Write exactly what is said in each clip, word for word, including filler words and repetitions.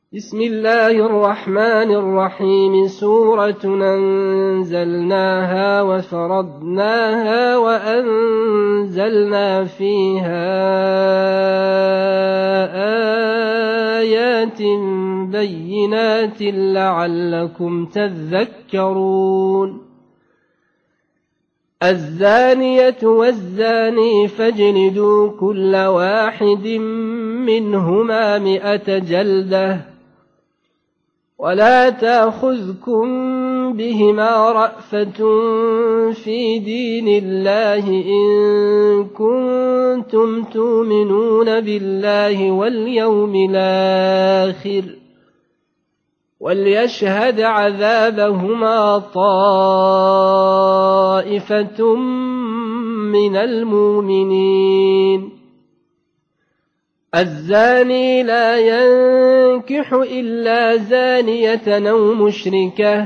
بسم الله الرحمن الرحيم سورة أنزلناها وفرضناها وأنزلنا فيها آيات بينات لعلكم تذكرون الزانية والزاني فاجلدوا كل واحد منهما مئة جلدة ولا تأخذكم بهما رأفة في دين الله إن كنتم تؤمنون بالله واليوم الآخر وليشهد عذابهما طائفة من المؤمنين الزاني لا ينكح إلا زانية أو مشركة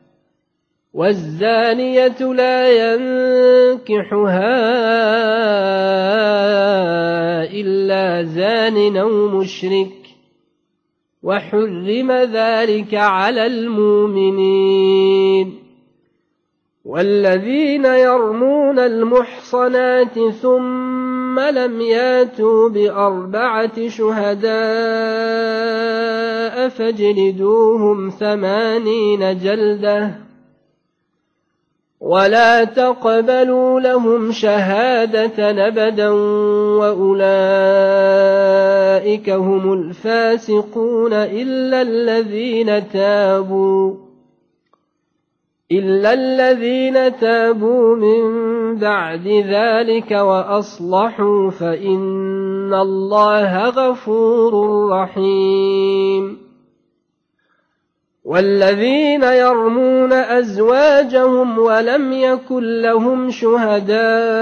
والزانية لا ينكحها إلا زان أو مشرك وحرم ذلك على المؤمنين والذين يرمون المحصنات ثم لم ياتوا بأربعة شهداء فاجلدوهم ثمانين جلدة ولا تقبلوا لهم شهادة أبدا وأولئك هم الفاسقون إلا الذين تابوا إلا الذين تابوا من بعد ذلك وأصلحوا فإن الله غفور رحيم والذين يرمون أزواجهم ولم يكن لهم شهداء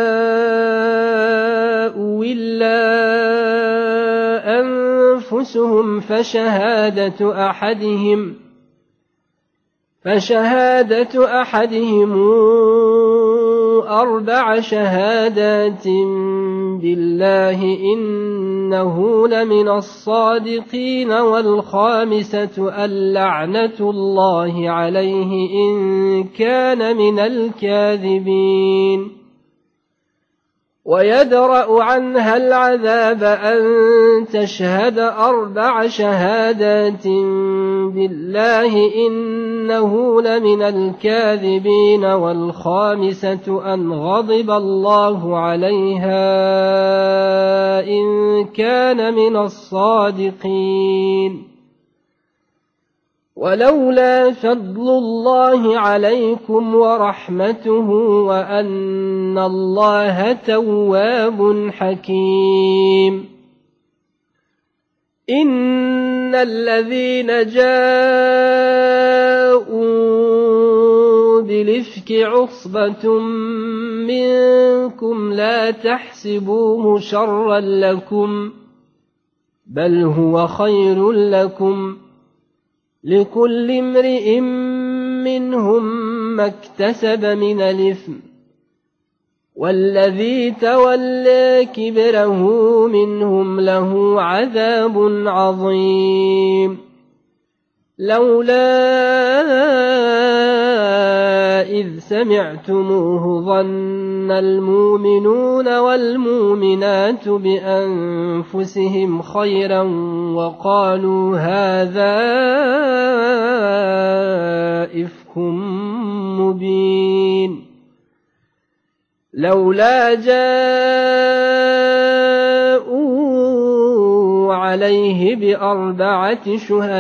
إلا أنفسهم فشهادة أحدهم فشهادة أحدهم أربع شهادات بالله إنه لمن الصادقين والخامسة اللعنة الله عليه إن كان من الكاذبين ويدرأ عنها العذاب أن تشهد أربع شهادات بالله إنه لمن الكاذبين والخامسة أن غضب الله عليها إن كان من الصادقين ولولا فضل الله عليكم ورحمته وأن الله تواب حكيم إن الذين جاءوا بالإفك عصبة منكم لا تحسبوه شرا لكم بل هو خير لكم لكل امرئ منهم ما اكتسب من الإثم والذي تولى كبره منهم له عذاب عظيم لولا إذ سمعتموه ظن المؤمنون والمؤمنات بأنفسهم خيرا وقالوا هذا إفك مبين لولا جاءوا عليه بأربعة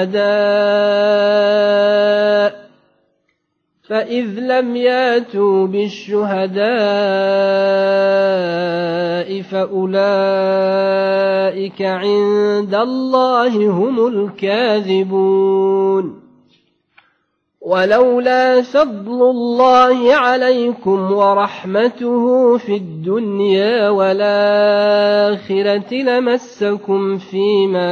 شهداء فإذ لم ياتوا بالشهداء فأولئك عند الله هم الكاذبون ولولا فضل الله عليكم ورحمته في الدنيا والآخرة لمسكم فيما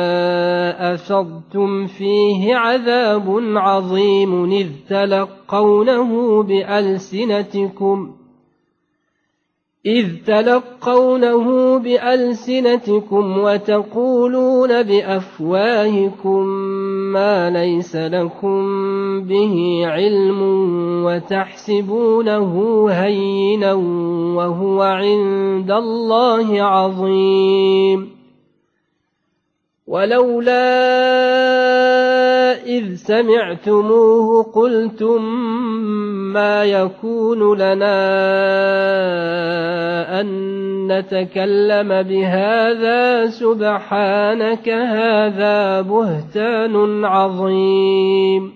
أفضتم فيه عذاب عظيم إذ تلقونه بألسنتكم إذ تلقونه بألسنتكم وتقولون بأفواهكم ما ليس لكم به علم وتحسبونه هينا وهو عند الله عظيم ولولا إذ سمعتموه قلتم ما يكون لنا أن نتكلم بهذا سبحانك هذا بهتان عظيم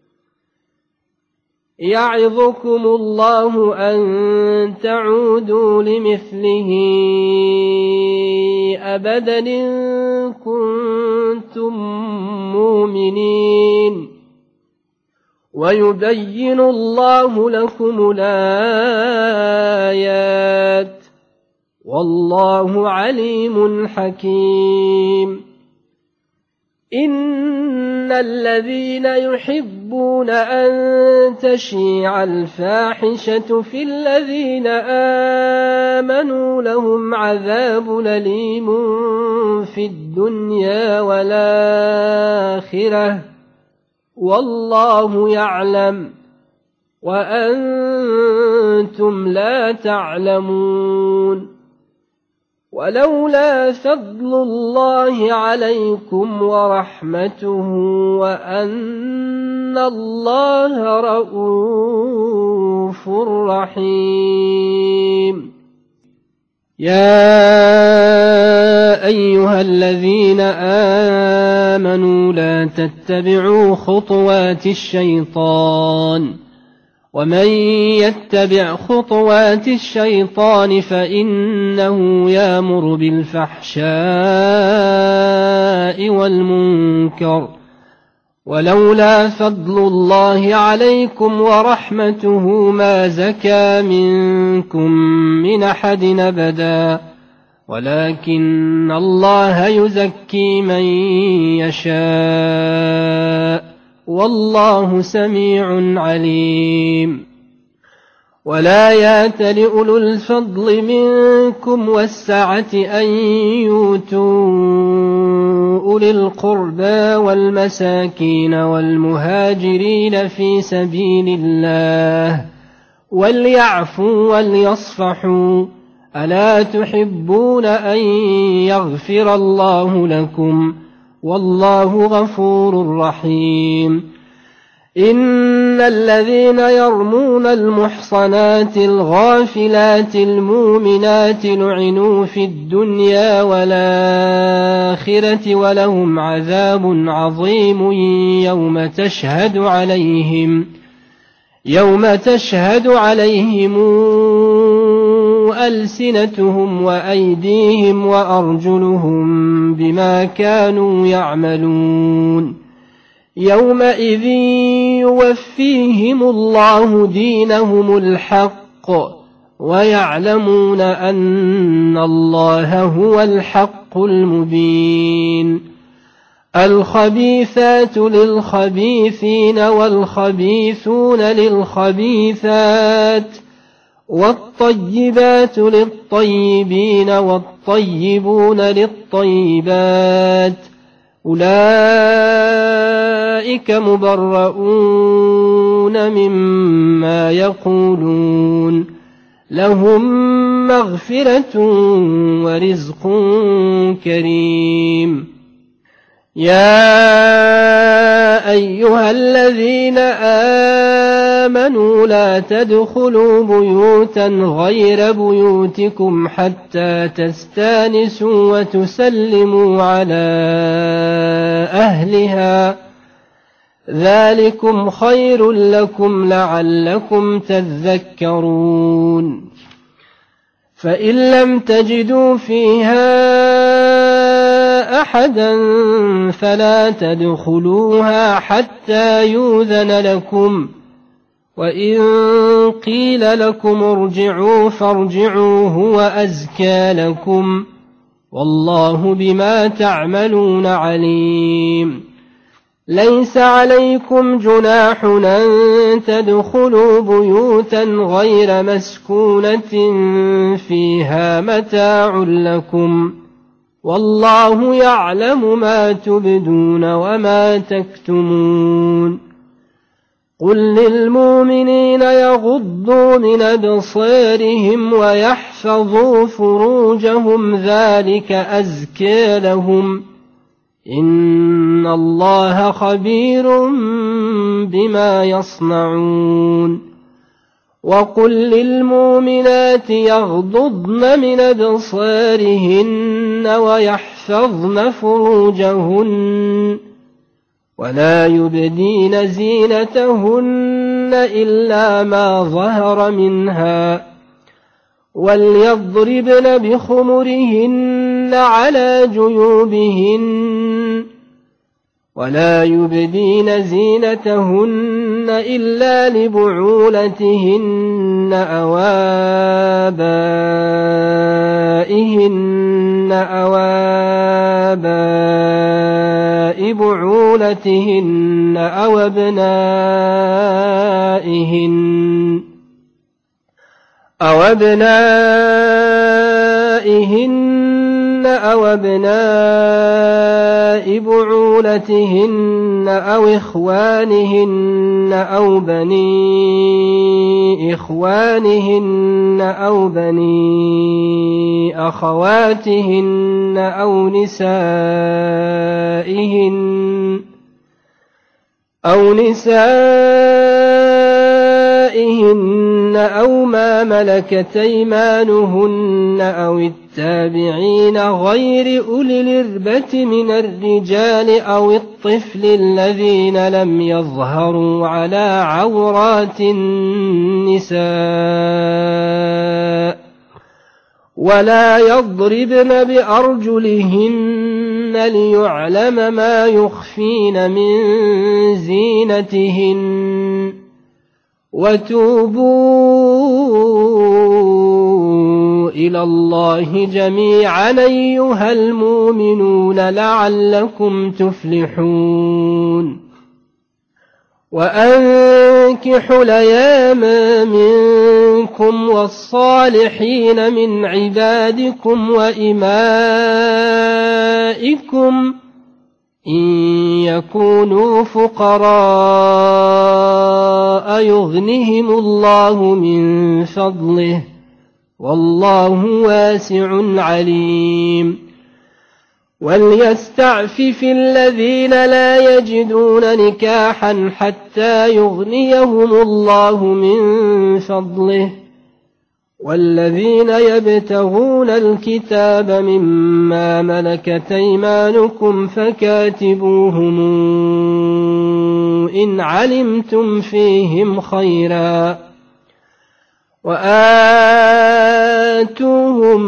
يعظكم الله أن تعودوا لمثله أبدا إن كنتم مؤمنين ويبين الله لكم الآيات والله عليم حكيم إن الذين يحبون أن تشيع الفاحشة في الذين آمنوا لهم عذاب أليم في الدنيا والآخرة والله يعلم وأنتم لا تعلمون ولولا فضل الله عليكم ورحمته وأن الله رؤوف رحيم يا أيها الذين آمنوا لا تتبعوا خطوات الشيطان ومن يتبع خطوات الشيطان فإنه يأمر بالفحشاء والمنكر ولولا فضل الله عليكم ورحمته ما زكى منكم من أحد أبدا ولكن الله يزكي من يشاء والله سميع عليم ولا يات لأولو الفضل منكم والسعة أن يؤتوا أولي القربى والمساكين والمهاجرين في سبيل الله وليعفوا وليصفحوا ألا تحبون أن يغفر الله لكم والله غفور رحيم إن الذين يرمون المحصنات الغافلات المؤمنات لعنوا في الدنيا والآخرة ولهم عذاب عظيم يوم تشهد عليهم يوم تشهد عليهم ألسنتهم وأيديهم وأرجلهم بما كانوا يعملون يومئذ يوفيهم الله دينهم الحق ويعلمون أن الله هو الحق المبين الخبيثات للخبيثين والخبيثون للخبيثات والطيبات للطيبين والطيبون للطيبات أولئك مبرؤون مما يقولون لهم مغفرة ورزق كريم يا أيها الذين آمنوا لا تدخلوا بيوتا غير بيوتكم حتى تستانسوا وتسلموا على أهلها ذلكم خير لكم لعلكم تذكرون فإن لم تجدوا فيها أحدا فلا تدخلوها حتى يؤذن لكم وإن قيل لكم ارجعوا فارجعوا هو أزكى لكم والله بما تعملون عليم ليس عليكم جناح أن تدخلوا بيوتا غير مسكونة فيها متاع لكم والله يعلم ما تبدون وما تكتمون قل للمؤمنين يغضوا من أبصارهم ويحفظوا فروجهم ذلك أزكى لهم إن الله خبير بما يصنعون وقل للمؤمنات يغضضن من أبصارهن ويحفظن فروجهن ولا يبدين زينتهن إلا ما ظهر منها وليضربن بخمرهن على جيوبهن ولا يبدين زينتهن إلا لبعولتهن أو آبائهن أو آباء بعولتهن أو أبنائهن أو أبنائهن أو أبناء بعولتهن أو إخوانهن أو بني إخوانهن أو بني أخواتهن أو نسائهن أو نسائهن أو ما ملكت أيمانهن أو التابعين غير أولي الإربة من الرجال أو الطفل الذين لم يظهروا على عورات النساء ولا يضربن بأرجلهن ليعلم ما يخفين من زينتهن وتوبوا إلى الله جميعا أيها المؤمنون لعلكم تفلحون وأنكحوا الأيام منكم والصالحين من عبادكم وإمائكم إن يكونوا فقراء يغنهم الله من فضله والله واسع عليم وليستعفف الذين لا يجدون نكاحا حتى يغنيهم الله من فضله والذين يبتغون الكتاب مما ملكت أيمانكم فكاتبوهم إن علمتم فيهم خيرا وآتوهم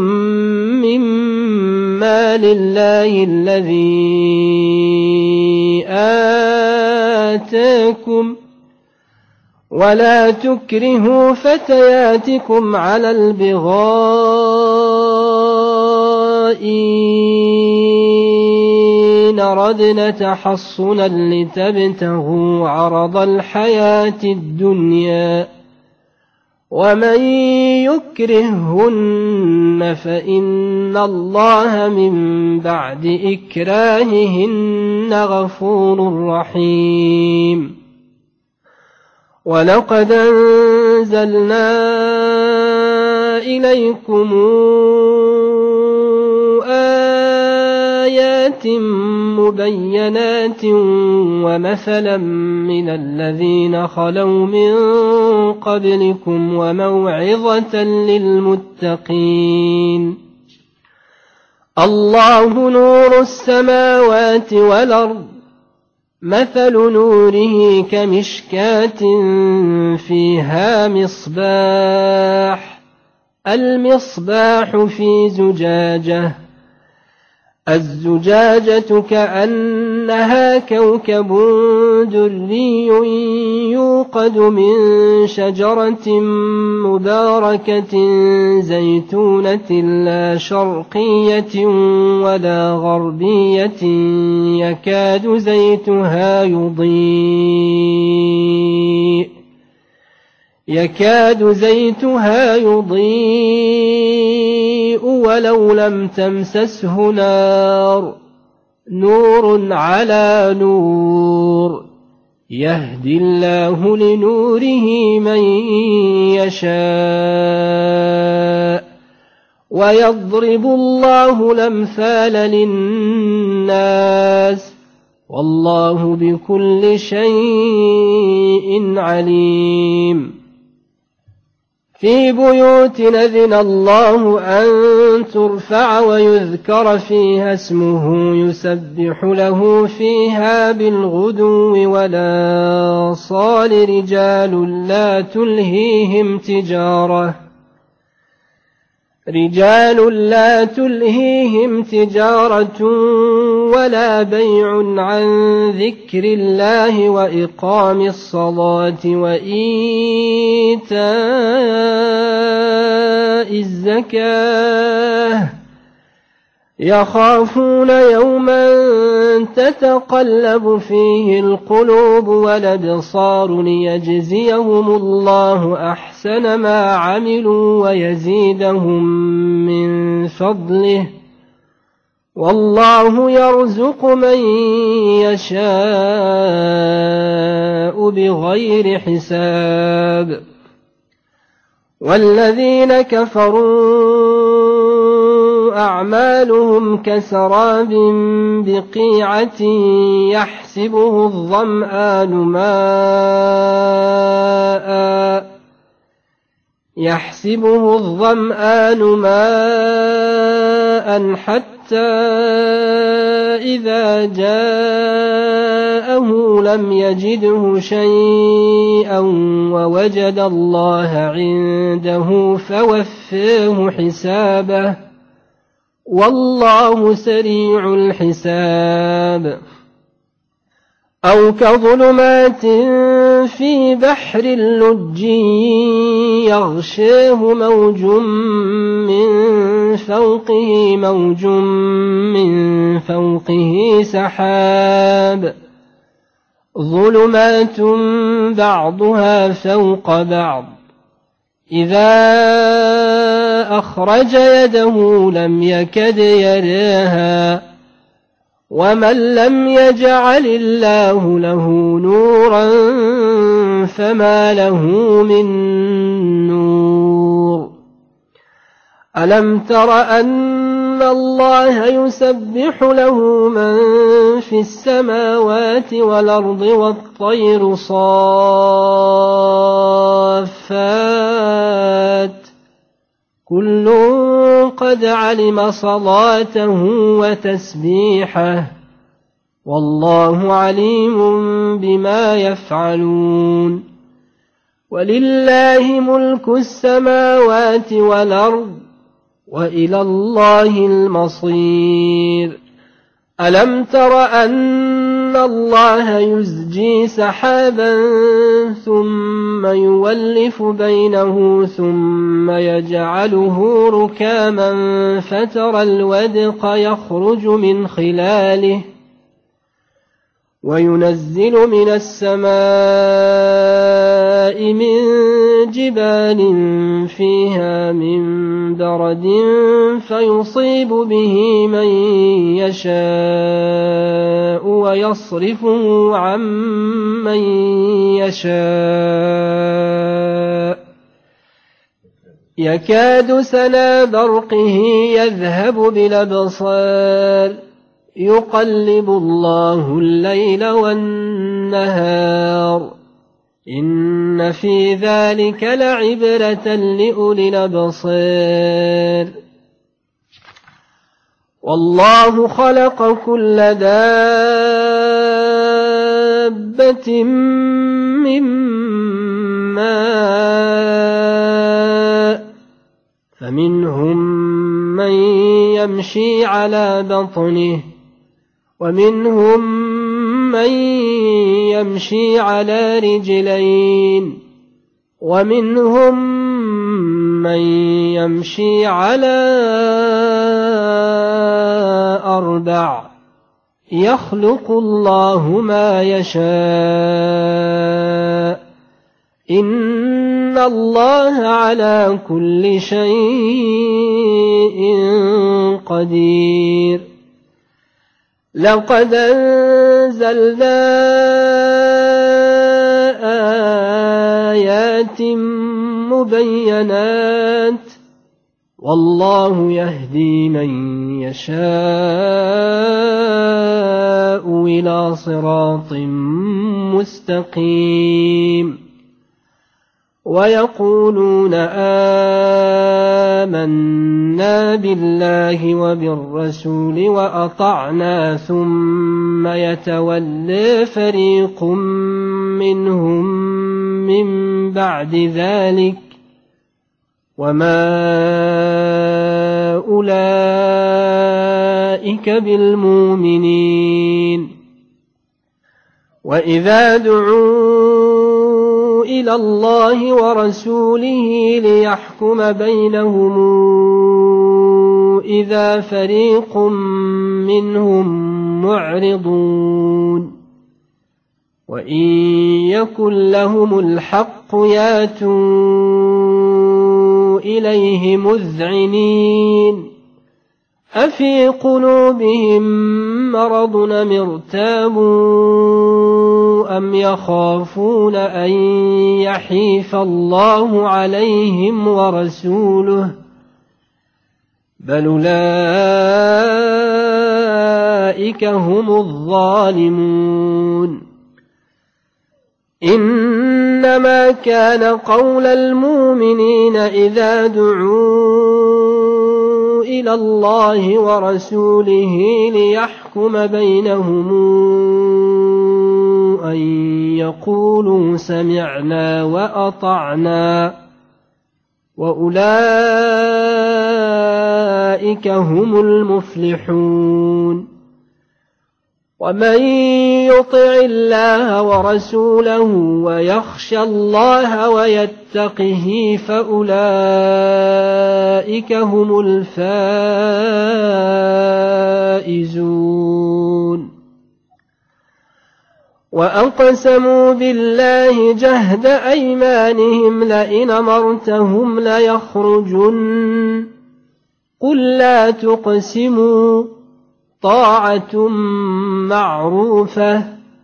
مما لله الذي آتاكم ولا تكرهوا فتياتكم على البغاء إن ردن تحصنا لتبتغوا عرض الحياة الدنيا ومن يكرههن فإن الله من بعد إكراههن غفور رحيم ولقد أنزلنا إليكم آيات مبينات ومثلا من الذين خلوا من قبلكم وموعظة للمتقين الله نور السماوات والأرض مثل نوره كمشكاة فيها مصباح المصباح في زجاجة الزجاجة كأنها كوكب دري يوقد من شجرة مباركة زيتونة لا شرقية ولا غربية يكاد زيتها يضيء يكاد زيتها يضيء ولو لم تمسسه نار نور على نور يهدي الله لنوره من يشاء ويضرب الله الأمثال للناس والله بكل شيء عليم في بيوت أذن الله أن ترفع ويذكر فيها اسمه يسبح له فيها بالغدو والآصال رجال لا تلهيهم تجارة رجال لا تلهيهم تجارة ولا بيع عن ذكر الله وإقام الصلاة وإيتاء الزكاة يخافون يوما تتقلب فيه القلوب والأبصار ليجزيهم الله أحسن ما عملوا ويزيدهم من فضله والله يرزق من يشاء بغير حساب والذين كفروا أعمالهم كسراب بقيعة يحسبه الظمآن ماء يحسبه الظمآن ماء حتى إذا جاءه لم يجده شيئا ووجد الله عنده فوفاه حسابه والله سريع الحساب أو كظلمات في بحر اللج يغشاه موج من فوقه موج من فوقه سحاب ظلمات بعضها فوق بعض إذا أخرج يده لم يكد يراها ومن لم يجعل الله له نورا فما له من نور ألم تر أن الله يسبح له من في السماوات والأرض والطير صافات كل قد علم صلاته وتسبيحه والله عليم بما يفعلون ولله ملك السماوات والأرض وإلى الله المصير ألم تر أن الله يزجي سحابا ثم يولف بينه ثم يجعله ركاما فترى الودق يخرج من خلاله وينزل من السماء من جبال فيها من برد فيصيب به من يشاء ويصرفه عن من يشاء يكاد سنا برقه يذهب بالأبصار يقلب الله الليل والنهار إن في ذلك لعبرة لأولي الأبصار والله خلق كل دابة من ماء فمنهم من يمشي على بطنه ومنهم من يمشي على رجلين ومنهم من يمشي على أربع يخلق الله ما يشاء إن الله على كل شيء قدير لقد أنزلنا آيات مبينات والله يهدي من يشاء إلى صراط مستقيم ويقولون آمنا بالله وبالرسول وأطعنا ثم يتولى فريق منهم من بعد ذلك وما أولئك بالمؤمنين وإذا دعوا إلى الله ورسوله ليحكم بينهم إذا فريق منهم معرضون وإن يكن لهم الحق ياتوا إليه مذعنين أفي قلوبهم مرض أم ارتابوا أم يخافون أن يحيف الله عليهم ورسوله بل أولئك هم الظالمون إنما كان قول المؤمنين إذا دعوا إلى الله ورسوله ليحكم بينهم أن يقولوا سمعنا وأطعنا وأولئك هم المفلحون ومن يطع الله ورسوله ويخشى الله ويتقه فأولئك هم الفائزون وأقسموا بالله جهد أيمانهم لئن أمرتهم ليخرجن قل لا تقسموا طاعة معروفة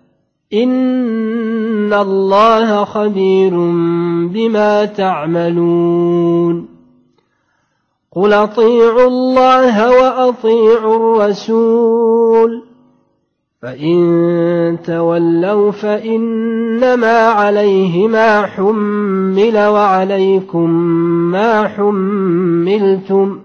إن الله خبير بما تعملون قل أطيعوا الله وأطيعوا الرسول فإن تولوا فإنما عليه ما حمل وعليكم ما حملتم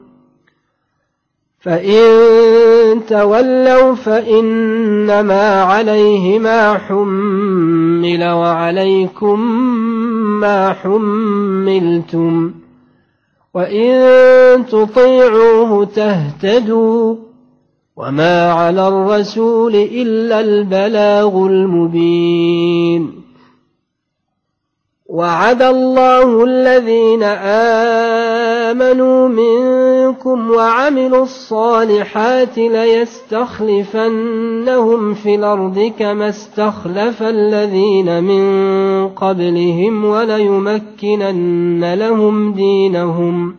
فإن تولوا فإنما عليه ما حمل وعليكم ما حملتم وإن تطيعوه تهتدوا وما على الرسول إلا البلاغ المبين وعد الله الذين آمنوا منكم وعملوا الصالحات ليستخلفنهم في الأرض كما استخلف الذين من قبلهم وليمكنن لهم دينهم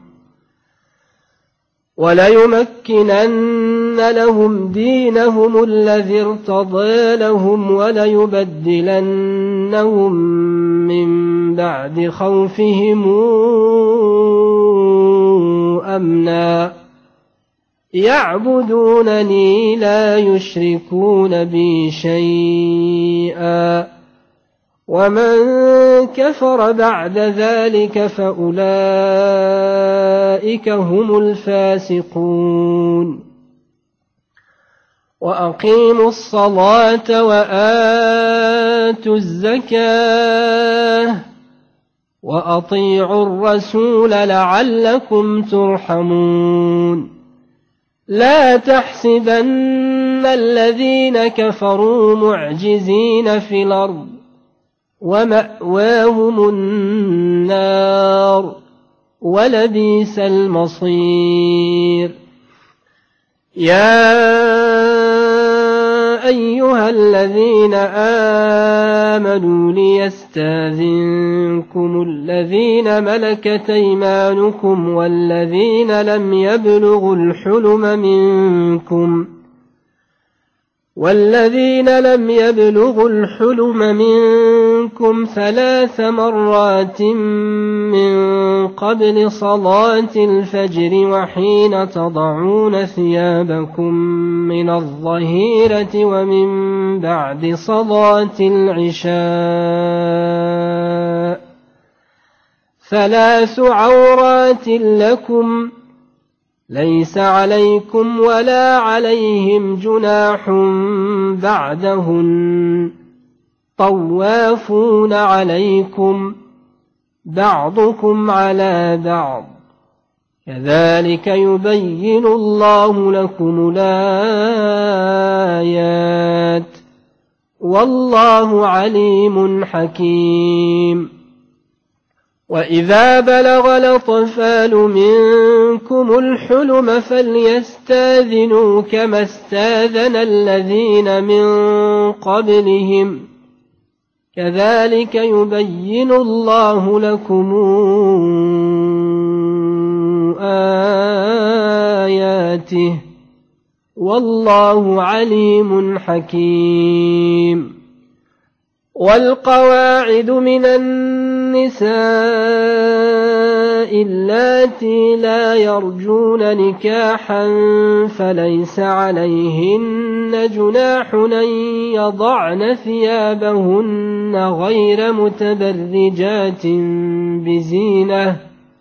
وليمكنن لهم دينهم الذي ارتضى لهم وليبدلنهم من بعد خوفهم أمنا يعبدونني لا يشركون بي شيئا ومن كفر بعد ذلك فأولئك هم الفاسقون وأقيموا الصلاة وآتوا الزكاة وأطيعوا الرسول لعلكم ترحمون لا تحسبن الذين كفروا معجزين في الأرض ومأواهم النار ولبئس المصير يا أيها الذين آمنوا ليستاذنكم الذين ملكت أيمانكم والذين لم يبلغوا الحلم منكم والذين لم يبلغوا الحلم منكم ثلاث مرات من قبل صلاة الفجر وحين تضعون ثيابكم من الظهيرة ومن بعد صلاة العشاء ثلاث عورات لكم ليس عليكم ولا عليهم جناح بعدهن طوافون عليكم بعضكم على بعض كذلك يبين الله لكم الآيات والله عليم حكيم وإذا بلغ الأطفال منكم الحلم فليستاذنوا كما استاذن الذين من قبلهم كذلك يبين الله لكم آياته والله عليم حكيم والقواعد من النساء اللاتي لا يرجون نكاحا فليس عليهن جناح أن يضعن ثيابهن غير متبرجات بزينة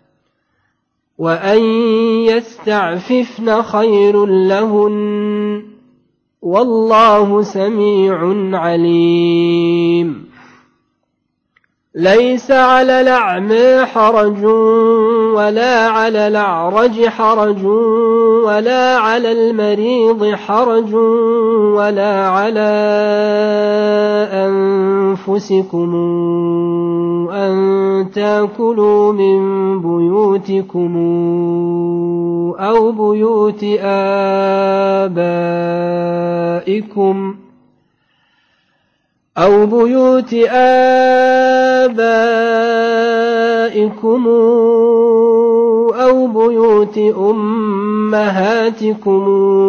وأن يستعففن خير لهن والله سميع عليم ليس على الأعمى حرج ولا على الأعرج حرج ولا على المريض حرج ولا على أنفسكم أن تأكلوا من بيوتكم أو بيوت آبائكم أو بيوت آبائكم أو بيوت أمهاتكم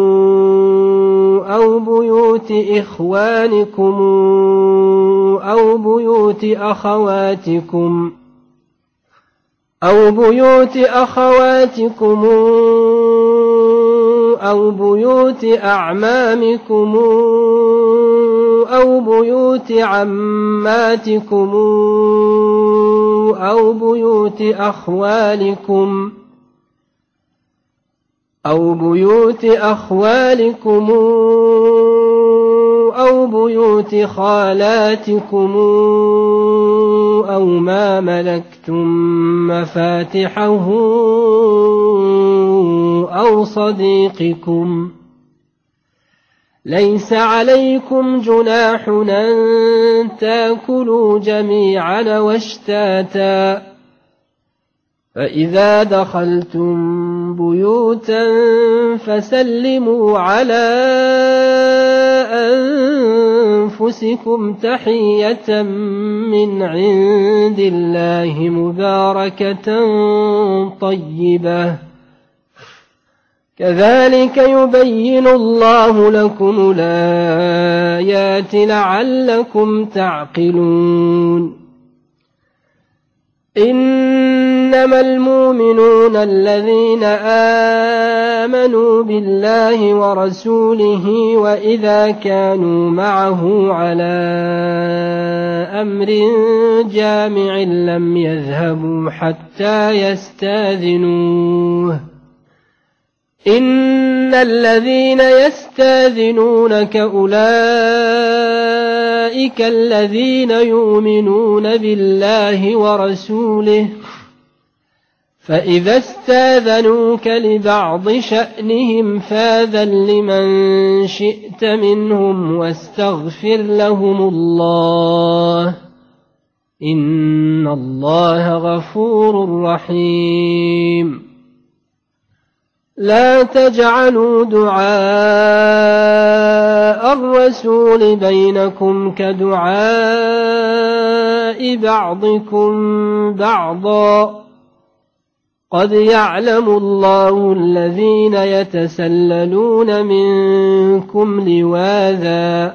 أو بيوت إخوانكم أو بيوت أخواتكم أو بيوت أخواتكم أو بيوت أعمامكم أو بيوت عماتكم أو بيوت أخوالكم أو بيوت أخوالكم أو بيوت خالاتكم أو ما ملكتم مفاتحه أو صديقكم ليس عليكم جناح أن تأكلوا جميعا واشتاتا فإذا دخلتم بيوتا فسلموا على أنفسكم تحية من عند الله مباركة طيبة كذلك يبين الله لكم الآيات لعلكم تعقلون إنما المؤمنون الذين آمنوا بالله ورسوله وإذا كانوا معه على أمر جامع لم يذهبوا حتى يستاذنوه إن الذين يستاذنونك أولئك الذين يؤمنون بالله ورسوله فإذا استاذنوك لبعض شأنهم فاذن لمن شئت منهم واستغفر لهم الله إن الله غفور رحيم لا تجعلوا دعاء الرسول بينكم كدعاء بعضكم بعضا قد يعلم الله الذين يتسللون منكم لواذا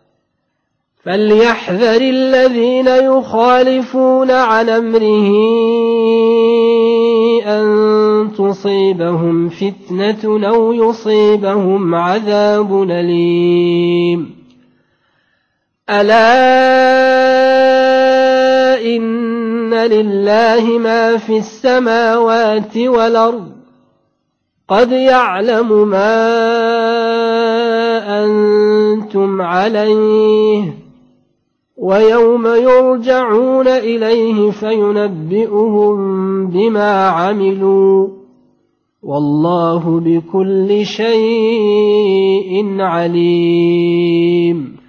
فليحذر الذين يخالفون عن أمره أن تصيبهم فتنة أو يصيبهم عذاب أليم ألا إن لله ما في السماوات والأرض قد يعلم ما أنتم عليه ويوم يرجعون إليه فينبئهم بما عملوا والله بكل شيء عليم